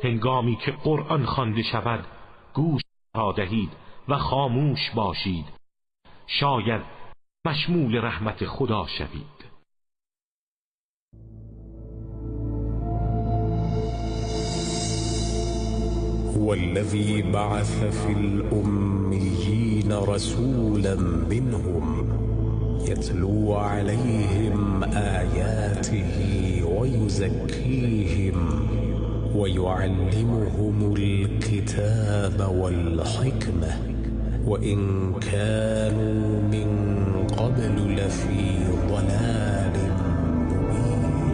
هنگامی که قرآن خوانده شود گوش ها دهید و خاموش باشید، شاید مشمول رحمت خدا شوید. هو الذي بعث في الأميين رسولا منهم يتلو عليهم آياته ويزكيهم ويعلمهم الكتاب والحكمة وإن كانوا من قبل لفي ضلال مبين.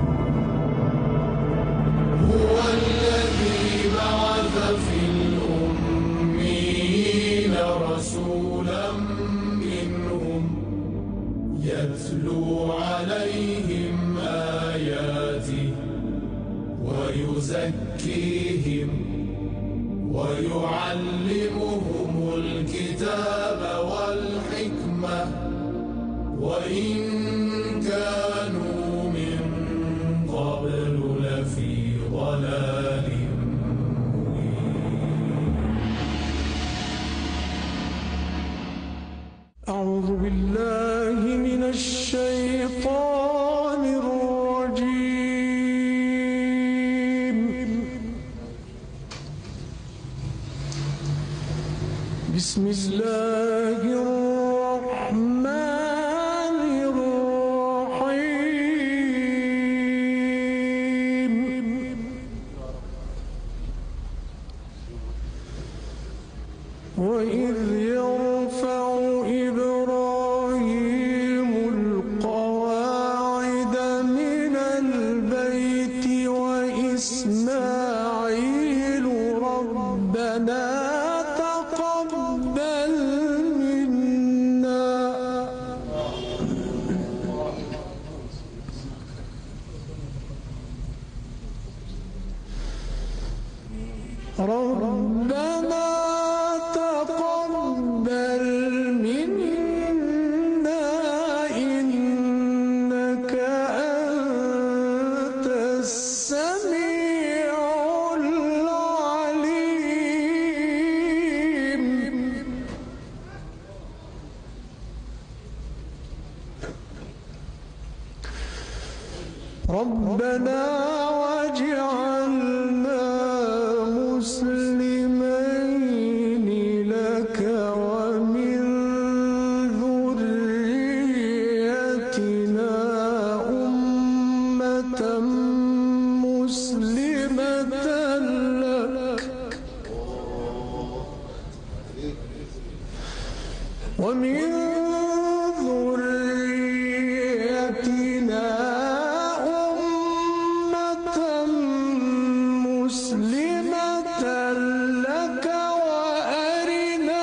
هو الذي بعث في الأميين رسولا منهم يتلو عليهم آياته ويزكيهم ويعلمهم الكتاب والحكمة وإن كانوا من قبل لفي ضلال مبين. أعوذ بالله من الشيطان الرجيم. بسم الله الرحمن الرحيم. وإذ يرفع إبراهيم القواعد من البيت وإسماعيل ربنا تقبل منا ربنا تقبل منا إنك أنت السميع العليم. ربنا واجعلنا مسلمين لك ومن ذريتنا أمة مسلمة لك ومن ذريتنا أمة مسلمة لك وأرنا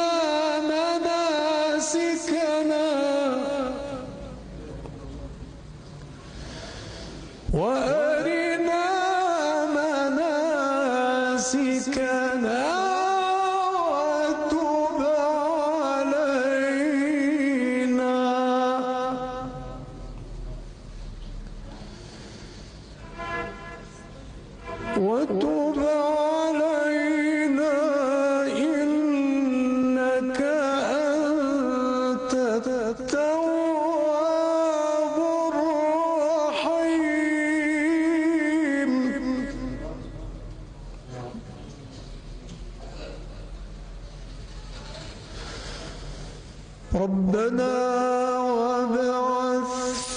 مناسكنا وتب علينا وتب علينا إنك أنت التواب الرحيم. ربنا وابعث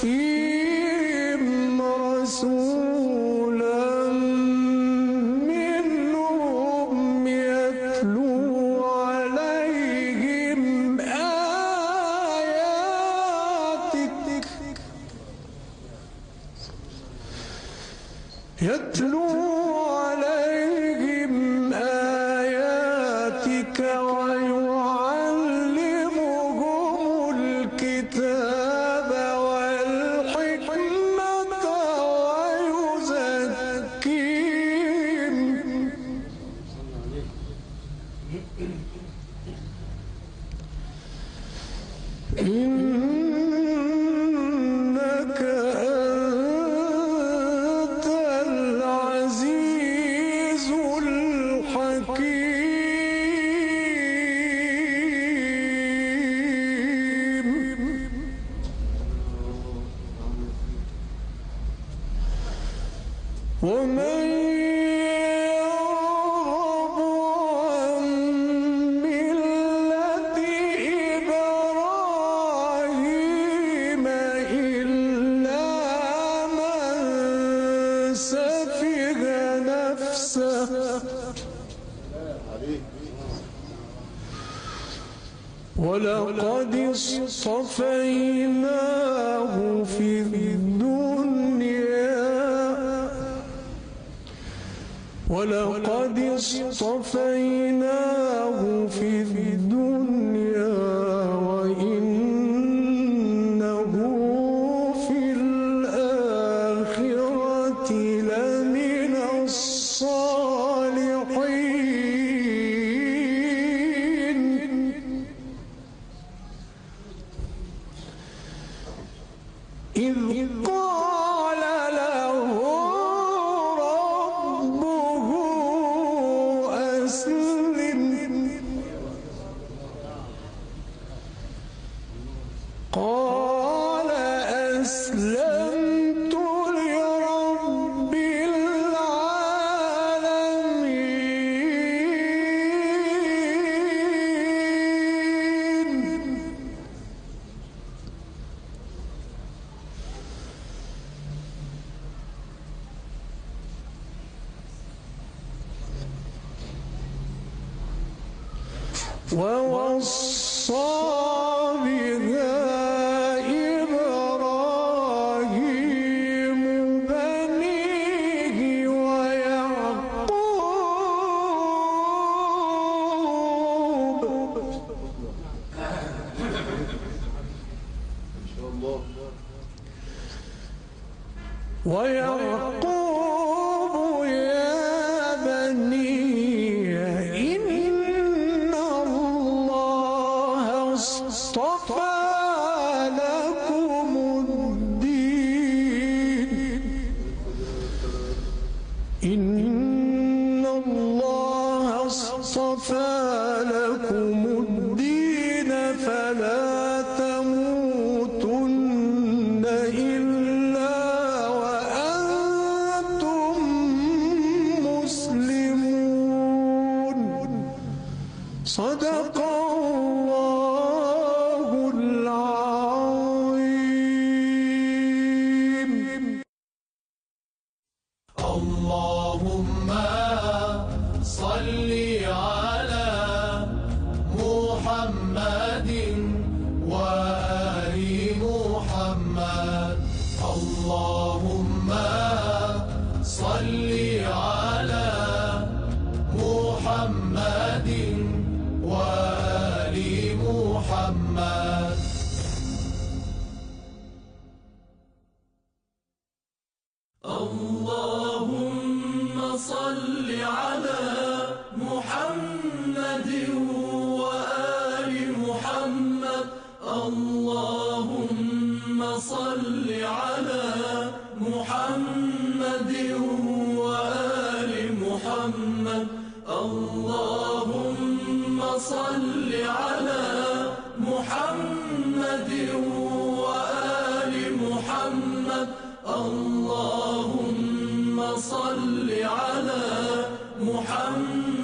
فيهم رسولا منهم يتلو عليهم آياتك ويعلمهم الكتاب والحكمة ويزكيهم إنك أنت العزيز ومن يرغب عن ملة إبراهيم إلا من سفه نفسه ولقد اصطفيناه في الدنيا وإنه في الآخرة لمن الصالحين إذ قال له ربه أسلم قال أسلمت لرب العالمين ووصى بها إبراهيم بنيه ويعقوب يا بني إن الله اصطفى لكم الدين إن الله اصطفى لكم الدين فلا تموتن إلا وأنتم مسلمون صدق الله العظيم. اللهم صل على محمد وآل محمد. اللهم صل على محمد وآل محمد. اللهم صل على محمد وآل محمد. اللهم صل على محمد وآل محمد. اللهم صل على محمد وآل محمد. اللهم صل على محمد